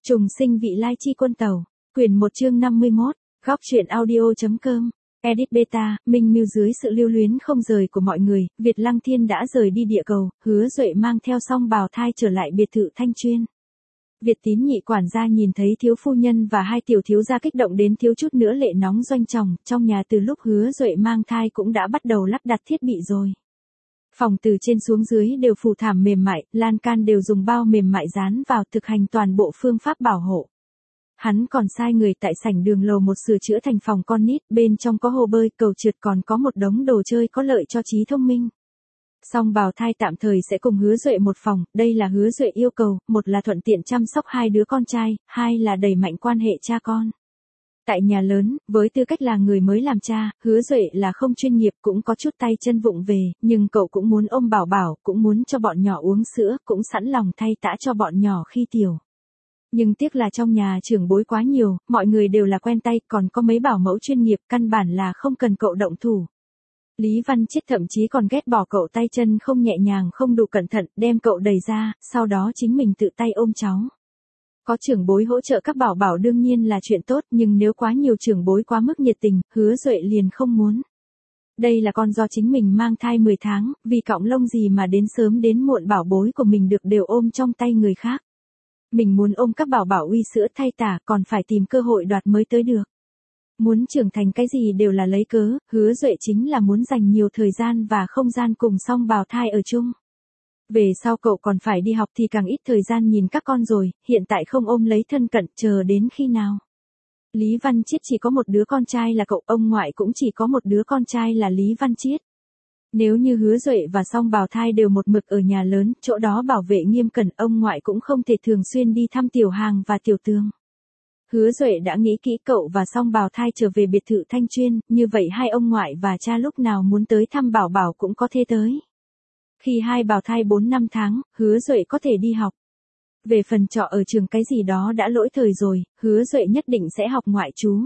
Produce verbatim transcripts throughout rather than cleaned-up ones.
Trùng sinh vị lai chi quân tàu, quyển một chương năm mươi mốt, góc truyện audio.com, edit beta, minh mưu dưới sự lưu luyến không rời của mọi người, Việt Lăng Thiên đã rời đi địa cầu, Hứa Duệ mang theo song bào thai trở lại biệt thự Thanh Chuyên. Việt Tín nhị quản gia nhìn thấy thiếu phu nhân và hai tiểu thiếu gia kích động đến thiếu chút nữa lệ nóng doanh tròng, trong nhà từ lúc Hứa Duệ mang thai cũng đã bắt đầu lắp đặt thiết bị rồi. Phòng từ trên xuống dưới đều phủ thảm mềm mại, lan can đều dùng bao mềm mại dán vào, thực hành toàn bộ phương pháp bảo hộ. Hắn còn sai người tại sảnh đường lầu một sửa chữa thành phòng con nít, bên trong có hồ bơi, cầu trượt, còn có một đống đồ chơi có lợi cho trí thông minh. Song bào thai tạm thời sẽ cùng Hứa Duệ một phòng, đây là Hứa Duệ yêu cầu, một là thuận tiện chăm sóc hai đứa con trai, hai là đẩy mạnh quan hệ cha con. Tại nhà lớn, với tư cách là người mới làm cha, Hứa Duệ là không chuyên nghiệp, cũng có chút tay chân vụng về, nhưng cậu cũng muốn ôm bảo bảo, cũng muốn cho bọn nhỏ uống sữa, cũng sẵn lòng thay tã cho bọn nhỏ khi tiểu. Nhưng tiếc là trong nhà trưởng bối quá nhiều, mọi người đều là quen tay, còn có mấy bảo mẫu chuyên nghiệp, căn bản là không cần cậu động thủ. Lý Văn Chiết thậm chí còn ghét bỏ cậu tay chân không nhẹ nhàng, không đủ cẩn thận, đem cậu đẩy ra, sau đó chính mình tự tay ôm cháu. Có trưởng bối hỗ trợ các bảo bảo đương nhiên là chuyện tốt, nhưng nếu quá nhiều trưởng bối quá mức nhiệt tình, Hứa Duệ liền không muốn. Đây là con do chính mình mang thai mười tháng, vì cọng lông gì mà đến sớm đến muộn bảo bối của mình được đều ôm trong tay người khác. Mình muốn ôm các bảo bảo uy sữa thay tả, còn phải tìm cơ hội đoạt mới tới được. Muốn trưởng thành cái gì đều là lấy cớ, Hứa Duệ chính là muốn dành nhiều thời gian và không gian cùng song bào thai ở chung. Về sau cậu còn phải đi học thì càng ít thời gian nhìn các con rồi, hiện tại không ôm lấy thân cận, chờ đến khi nào. Lý Văn Chiết chỉ có một đứa con trai là cậu, ông ngoại cũng chỉ có một đứa con trai là Lý Văn Chiết. Nếu như Hứa Duệ và song bào thai đều một mực ở nhà lớn, chỗ đó bảo vệ nghiêm cẩn, ông ngoại cũng không thể thường xuyên đi thăm Tiểu Hàng và Tiểu Tường. Hứa Duệ đã nghĩ kỹ, cậu và song bào thai trở về biệt thự Thanh Chuyên, như vậy hai ông ngoại và cha lúc nào muốn tới thăm bảo bảo cũng có thể tới. Khi hai bào thai bốn năm tháng, Hứa Duệ có thể đi học. Về phần trọ ở trường cái gì đó đã lỗi thời rồi, Hứa Duệ nhất định sẽ học ngoại trú.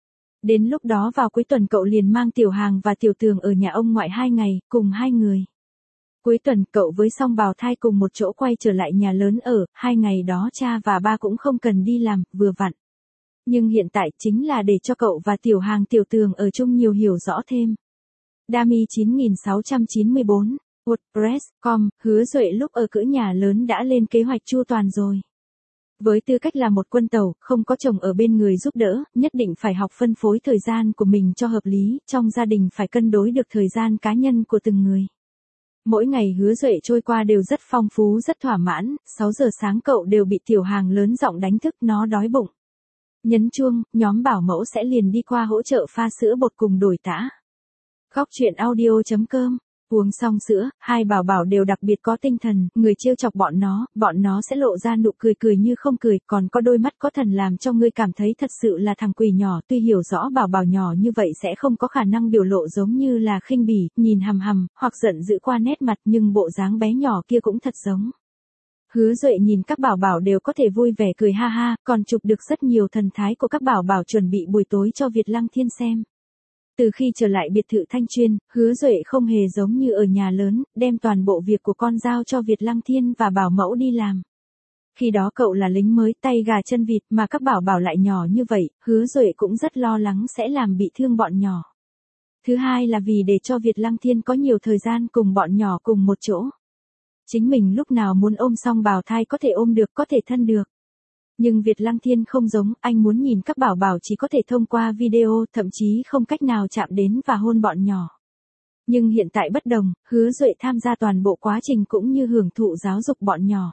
Đến lúc đó vào cuối tuần cậu liền mang Tiểu Hàng và Tiểu Tường ở nhà ông ngoại hai ngày, cùng hai người. Cuối tuần cậu với song bào thai cùng một chỗ quay trở lại nhà lớn ở, hai ngày đó cha và ba cũng không cần đi làm, vừa vặn. Nhưng hiện tại chính là để cho cậu và Tiểu Hàng Tiểu Tường ở chung nhiều hiểu rõ thêm. Dami chín nghìn sáu trăm chín mươi bốn, WordPress chấm com, Hứa Duệ lúc ở cữ nhà lớn đã lên kế hoạch chu toàn rồi. Với tư cách là một quân tàu, không có chồng ở bên người giúp đỡ, nhất định phải học phân phối thời gian của mình cho hợp lý, trong gia đình phải cân đối được thời gian cá nhân của từng người. Mỗi ngày Hứa Duệ trôi qua đều rất phong phú, rất thỏa mãn, sáu giờ sáng cậu đều bị Tiểu Hàng lớn giọng đánh thức, nó đói bụng. Nhấn chuông, nhóm bảo mẫu sẽ liền đi qua hỗ trợ pha sữa bột cùng đổi tã. Góc truyện audio.com, uống xong sữa, hai bảo bảo đều đặc biệt có tinh thần, người trêu chọc bọn nó, bọn nó sẽ lộ ra nụ cười cười như không cười, còn có đôi mắt có thần làm cho ngươi cảm thấy thật sự là thằng quỷ nhỏ, tuy hiểu rõ bảo bảo nhỏ như vậy sẽ không có khả năng biểu lộ giống như là khinh bỉ, nhìn hằm hằm, hoặc giận dữ qua nét mặt, nhưng bộ dáng bé nhỏ kia cũng thật giống. Hứa Duệ nhìn các bảo bảo đều có thể vui vẻ cười ha ha, còn chụp được rất nhiều thần thái của các bảo bảo chuẩn bị buổi tối cho Việt Lăng Thiên xem. Từ khi trở lại biệt thự Thanh Chuyên, Hứa Duệ không hề giống như ở nhà lớn, đem toàn bộ việc của con giao cho Việt Lăng Thiên và bảo mẫu đi làm. Khi đó cậu là lính mới, tay gà chân vịt, mà các bảo bảo lại nhỏ như vậy, Hứa Duệ cũng rất lo lắng sẽ làm bị thương bọn nhỏ. Thứ hai là vì để cho Việt Lăng Thiên có nhiều thời gian cùng bọn nhỏ cùng một chỗ. Chính mình lúc nào muốn ôm song bào thai có thể ôm được, có thể thân được. Nhưng Việt Lăng Thiên không giống, anh muốn nhìn các bảo bảo chỉ có thể thông qua video, thậm chí không cách nào chạm đến và hôn bọn nhỏ. Nhưng hiện tại bất đồng, Hứa Duệ tham gia toàn bộ quá trình cũng như hưởng thụ giáo dục bọn nhỏ.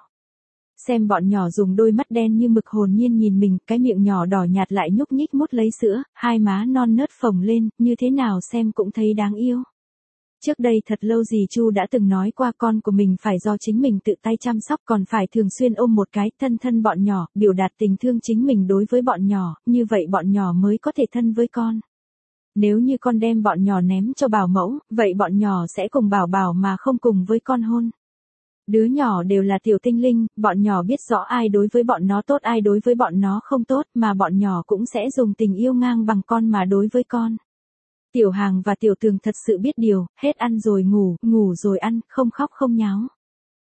Xem bọn nhỏ dùng đôi mắt đen như mực hồn nhiên nhìn mình, cái miệng nhỏ đỏ nhạt lại nhúc nhích mút lấy sữa, hai má non nớt phồng lên, như thế nào xem cũng thấy đáng yêu. Trước đây thật lâu dì Chu đã từng nói qua con của mình phải do chính mình tự tay chăm sóc, còn phải thường xuyên ôm một cái, thân thân bọn nhỏ, biểu đạt tình thương chính mình đối với bọn nhỏ, như vậy bọn nhỏ mới có thể thân với con. Nếu như con đem bọn nhỏ ném cho bảo mẫu, vậy bọn nhỏ sẽ cùng bảo bảo mà không cùng với con hôn. Đứa nhỏ đều là tiểu tinh linh, bọn nhỏ biết rõ ai đối với bọn nó tốt ai đối với bọn nó không tốt, mà bọn nhỏ cũng sẽ dùng tình yêu ngang bằng con mà đối với con. Tiểu Hàng và Tiểu Tường thật sự biết điều, hết ăn rồi ngủ, ngủ rồi ăn, không khóc không nháo.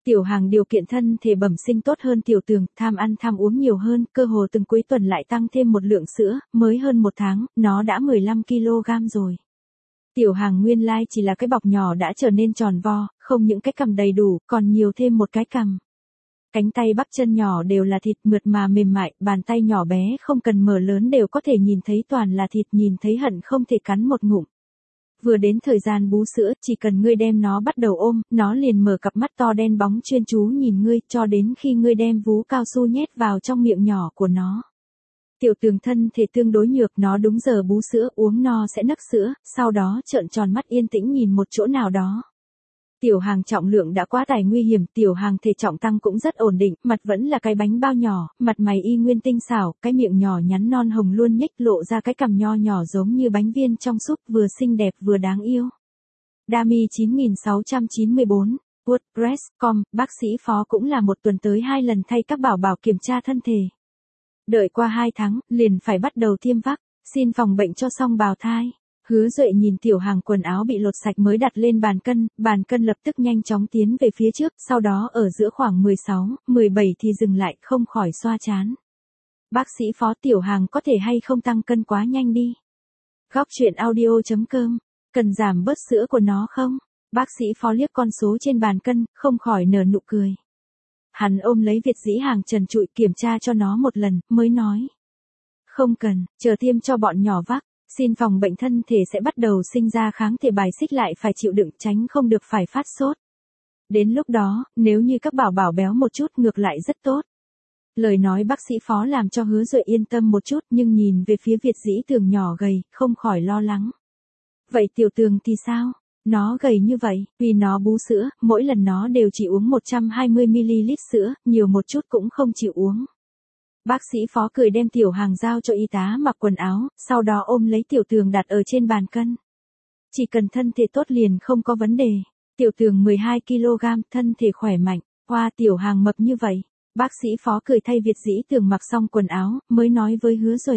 Tiểu Hàng điều kiện thân thể bẩm sinh tốt hơn Tiểu Tường, tham ăn tham uống nhiều hơn, cơ hồ từng cuối tuần lại tăng thêm một lượng sữa, mới hơn một tháng, nó đã mười lăm ki lô gam rồi. Tiểu Hàng nguyên lai chỉ là cái bọc nhỏ đã trở nên tròn vo, không những cái cằm đầy đủ, còn nhiều thêm một cái cằm. Cánh tay bắp chân nhỏ đều là thịt mượt mà mềm mại, bàn tay nhỏ bé không cần mở lớn đều có thể nhìn thấy toàn là thịt, nhìn thấy hận không thể cắn một ngụm. Vừa đến thời gian bú sữa, chỉ cần ngươi đem nó bắt đầu ôm, nó liền mở cặp mắt to đen bóng chuyên chú nhìn ngươi, cho đến khi ngươi đem vú cao su nhét vào trong miệng nhỏ của nó. Tiểu Tường thân thể tương đối nhược, nó đúng giờ bú sữa, uống no sẽ nấc sữa, sau đó trợn tròn mắt yên tĩnh nhìn một chỗ nào đó. Tiểu Hàng trọng lượng đã quá tải nguy hiểm, Tiểu Hàng thể trọng tăng cũng rất ổn định, mặt vẫn là cái bánh bao nhỏ, mặt mày y nguyên tinh xảo, cái miệng nhỏ nhắn non hồng luôn nhếch lộ ra cái cằm nho nhỏ giống như bánh viên trong súp, vừa xinh đẹp vừa đáng yêu. Dami chín nghìn sáu trăm chín mươi bốn, WordPress chấm com, bác sĩ Phó cũng là một tuần tới hai lần thay các bảo bảo kiểm tra thân thể. Đợi qua hai tháng, liền phải bắt đầu tiêm vắc, xin phòng bệnh cho xong bào thai. Hứa Duệ nhìn Tiểu Hàng quần áo bị lột sạch mới đặt lên bàn cân, bàn cân lập tức nhanh chóng tiến về phía trước, sau đó ở giữa khoảng mười sáu, mười bảy thì dừng lại, không khỏi xoa trán. Bác sĩ Phó, Tiểu Hàng có thể hay không tăng cân quá nhanh đi. Góc truyện audio chấm com, cần giảm bớt sữa của nó không? Bác sĩ Phó liếc con số trên bàn cân, không khỏi nở nụ cười. Hắn ôm lấy Việt Dĩ Hàng trần trụi kiểm tra cho nó một lần, mới nói. Không cần, chờ tiêm cho bọn nhỏ vắc. Xin phòng bệnh thân thể sẽ bắt đầu sinh ra kháng thể bài xích lại phải chịu đựng, tránh không được phải phát sốt. Đến lúc đó, nếu như các bảo bảo béo một chút ngược lại rất tốt. Lời nói bác sĩ Phó làm cho Hứa Duệ yên tâm một chút, nhưng nhìn về phía Việt Dĩ Tường nhỏ gầy, không khỏi lo lắng. Vậy Tiểu Tường thì sao? Nó gầy như vậy, vì nó bú sữa, mỗi lần nó đều chỉ uống một trăm hai mươi mi li lít sữa, nhiều một chút cũng không chịu uống. Bác sĩ Phó cười đem Tiểu Hàng giao cho y tá mặc quần áo, sau đó ôm lấy Tiểu Tường đặt ở trên bàn cân. Chỉ cần thân thể tốt liền không có vấn đề. Tiểu Tường mười hai ki lô gam, thân thể khỏe mạnh, qua Tiểu Hàng mập như vậy. Bác sĩ Phó cười thay Việt Dĩ Tường mặc xong quần áo, mới nói với Hứa Duệ.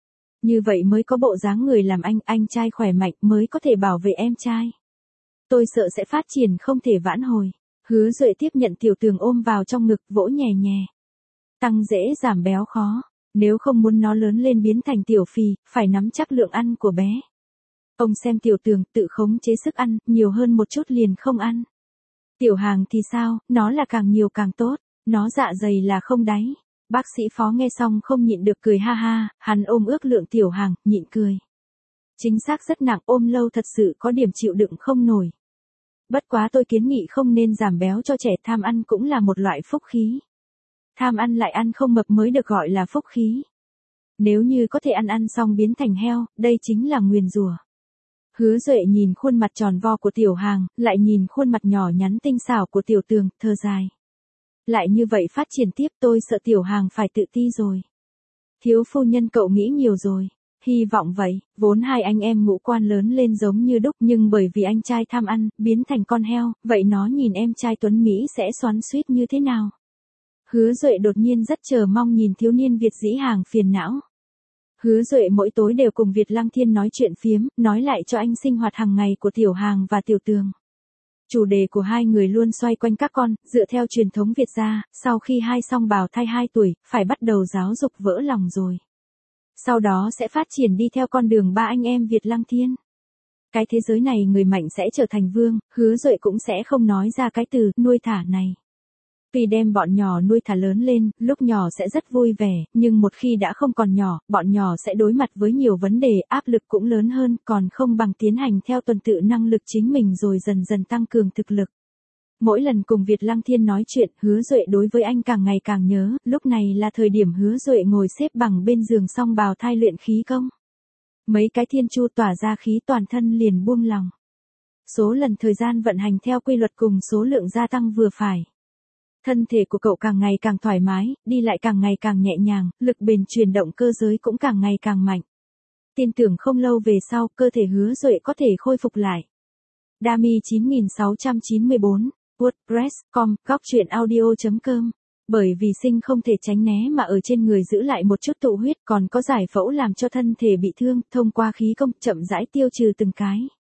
Như vậy mới có bộ dáng người làm anh, anh trai khỏe mạnh mới có thể bảo vệ em trai. Tôi sợ sẽ phát triển không thể vãn hồi. Hứa Duệ tiếp nhận Tiểu Tường ôm vào trong ngực, vỗ nhẹ nhẹ. Tăng dễ giảm béo khó, nếu không muốn nó lớn lên biến thành tiểu phì, phải nắm chắc lượng ăn của bé. Ông xem Tiểu Tường tự khống chế sức ăn, nhiều hơn một chút liền không ăn. Tiểu Hàng thì sao, nó là càng nhiều càng tốt, nó dạ dày là không đáy. Bác sĩ Phó nghe xong không nhịn được cười ha ha, hắn ôm ước lượng Tiểu Hàng, nhịn cười. Chính xác rất nặng, ôm lâu thật sự có điểm chịu đựng không nổi. Bất quá tôi kiến nghị không nên giảm béo cho trẻ, tham ăn cũng là một loại phúc khí. Tham ăn lại ăn không mập mới được gọi là phúc khí. Nếu như có thể ăn ăn xong biến thành heo, đây chính là nguyền rủa. Hứa Duệ nhìn khuôn mặt tròn vo của Tiểu Hàng, lại nhìn khuôn mặt nhỏ nhắn tinh xảo của Tiểu Tường, thở dài. Lại như vậy phát triển tiếp tôi sợ Tiểu Hàng phải tự ti rồi. Thiếu phu nhân cậu nghĩ nhiều rồi. Hy vọng vậy, vốn hai anh em ngũ quan lớn lên giống như đúc, nhưng bởi vì anh trai tham ăn, biến thành con heo, vậy nó nhìn em trai Tuấn Mỹ sẽ xoắn xuýt như thế nào? Hứa Duệ đột nhiên rất chờ mong nhìn thiếu niên Việt Dĩ Hàng phiền não. Hứa Duệ mỗi tối đều cùng Việt Lăng Thiên nói chuyện phiếm, nói lại cho anh sinh hoạt hàng ngày của Tiểu Hàng và Tiểu Tường. Chủ đề của hai người luôn xoay quanh các con, dựa theo truyền thống Việt gia, sau khi hai song bào thai hai tuổi, phải bắt đầu giáo dục vỡ lòng rồi. Sau đó sẽ phát triển đi theo con đường ba anh em Việt Lăng Thiên. Cái thế giới này người mạnh sẽ trở thành vương, Hứa Duệ cũng sẽ không nói ra cái từ nuôi thả này. Vì đem bọn nhỏ nuôi thả lớn lên, lúc nhỏ sẽ rất vui vẻ, nhưng một khi đã không còn nhỏ, bọn nhỏ sẽ đối mặt với nhiều vấn đề, áp lực cũng lớn hơn, còn không bằng tiến hành theo tuần tự năng lực chính mình rồi dần dần tăng cường thực lực. Mỗi lần cùng Việt Lăng Thiên nói chuyện, Hứa Duệ đối với anh càng ngày càng nhớ, lúc này là thời điểm Hứa Duệ ngồi xếp bằng bên giường song bào thai luyện khí công. Mấy cái thiên chu tỏa ra khí toàn thân liền buông lòng. Số lần thời gian vận hành theo quy luật cùng số lượng gia tăng vừa phải. Thân thể của cậu càng ngày càng thoải mái, đi lại càng ngày càng nhẹ nhàng, lực bền chuyển động cơ giới cũng càng ngày càng mạnh. Tin tưởng không lâu về sau, cơ thể Hứa Duệ có thể khôi phục lại. Dami chín nghìn sáu trăm chín mươi bốn, WordPress chấm com, góc truyện audio chấm com. Bởi vì sinh không thể tránh né mà ở trên người giữ lại một chút tụ huyết, còn có giải phẫu làm cho thân thể bị thương, thông qua khí công chậm rãi tiêu trừ từng cái.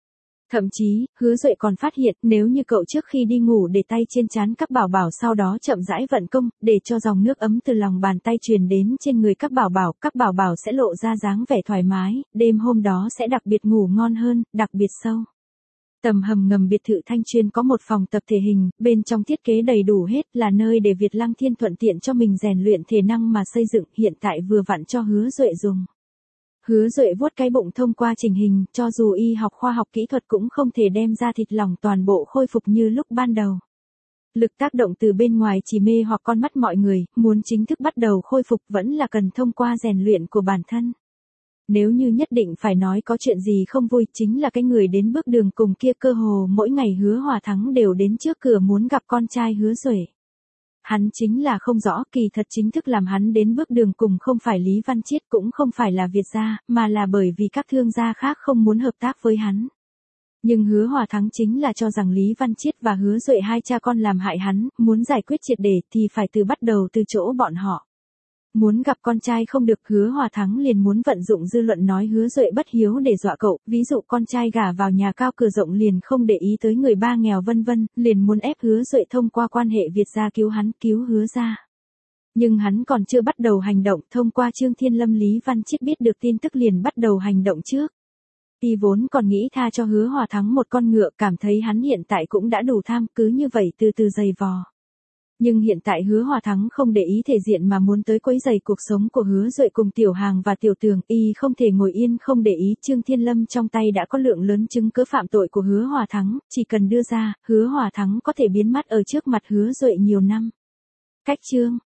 Thậm chí, Hứa Duệ còn phát hiện nếu như cậu trước khi đi ngủ để tay trên trán các bảo bảo sau đó chậm rãi vận công, để cho dòng nước ấm từ lòng bàn tay truyền đến trên người các bảo bảo, các bảo bảo sẽ lộ ra dáng vẻ thoải mái, đêm hôm đó sẽ đặc biệt ngủ ngon hơn, đặc biệt sâu. Tầm hầm ngầm biệt thự Thanh Chuyên có một phòng tập thể hình, bên trong thiết kế đầy đủ hết là nơi để Việt Lăng Thiên thuận tiện cho mình rèn luyện thể năng mà xây dựng, hiện tại vừa vặn cho Hứa Duệ dùng. Hứa Duệ vuốt cái bụng thông qua trình hình, cho dù y học khoa học kỹ thuật cũng không thể đem ra thịt lỏng toàn bộ khôi phục như lúc ban đầu. Lực tác động từ bên ngoài chỉ mê hoặc con mắt mọi người, muốn chính thức bắt đầu khôi phục vẫn là cần thông qua rèn luyện của bản thân. Nếu như nhất định phải nói có chuyện gì không vui chính là cái người đến bước đường cùng kia cơ hồ mỗi ngày Hứa Hòa Thắng đều đến trước cửa muốn gặp con trai Hứa Duệ. Hắn chính là không rõ kỳ thật chính thức làm hắn đến bước đường cùng không phải Lý Văn Chiết cũng không phải là Việt gia, mà là bởi vì các thương gia khác không muốn hợp tác với hắn. Nhưng Hứa Hòa Thắng chính là cho rằng Lý Văn Chiết và Hứa Duệ hai cha con làm hại hắn, muốn giải quyết triệt để thì phải từ bắt đầu từ chỗ bọn họ. Muốn gặp con trai không được, Hứa Hòa Thắng liền muốn vận dụng dư luận nói Hứa Duệ bất hiếu để dọa cậu, ví dụ con trai gả vào nhà cao cửa rộng liền không để ý tới người ba nghèo vân vân, liền muốn ép Hứa Duệ thông qua quan hệ Việt gia cứu hắn, cứu Hứa gia. Nhưng hắn còn chưa bắt đầu hành động, thông qua Trương Thiên Lâm Lý Văn Chiết biết được tin tức liền bắt đầu hành động trước. Y vốn còn nghĩ tha cho Hứa Hòa Thắng một con ngựa, cảm thấy hắn hiện tại cũng đã đủ tham, cứ như vậy từ từ giày vò. Nhưng hiện tại Hứa Hòa Thắng không để ý thể diện mà muốn tới quấy rầy cuộc sống của Hứa Duệ cùng Tiểu Hàng và Tiểu Tường, y không thể ngồi yên không để ý. Trương Thiên Lâm trong tay đã có lượng lớn chứng cứ phạm tội của Hứa Hòa Thắng, chỉ cần đưa ra, Hứa Hòa Thắng có thể biến mất ở trước mặt Hứa Duệ nhiều năm. Cách chương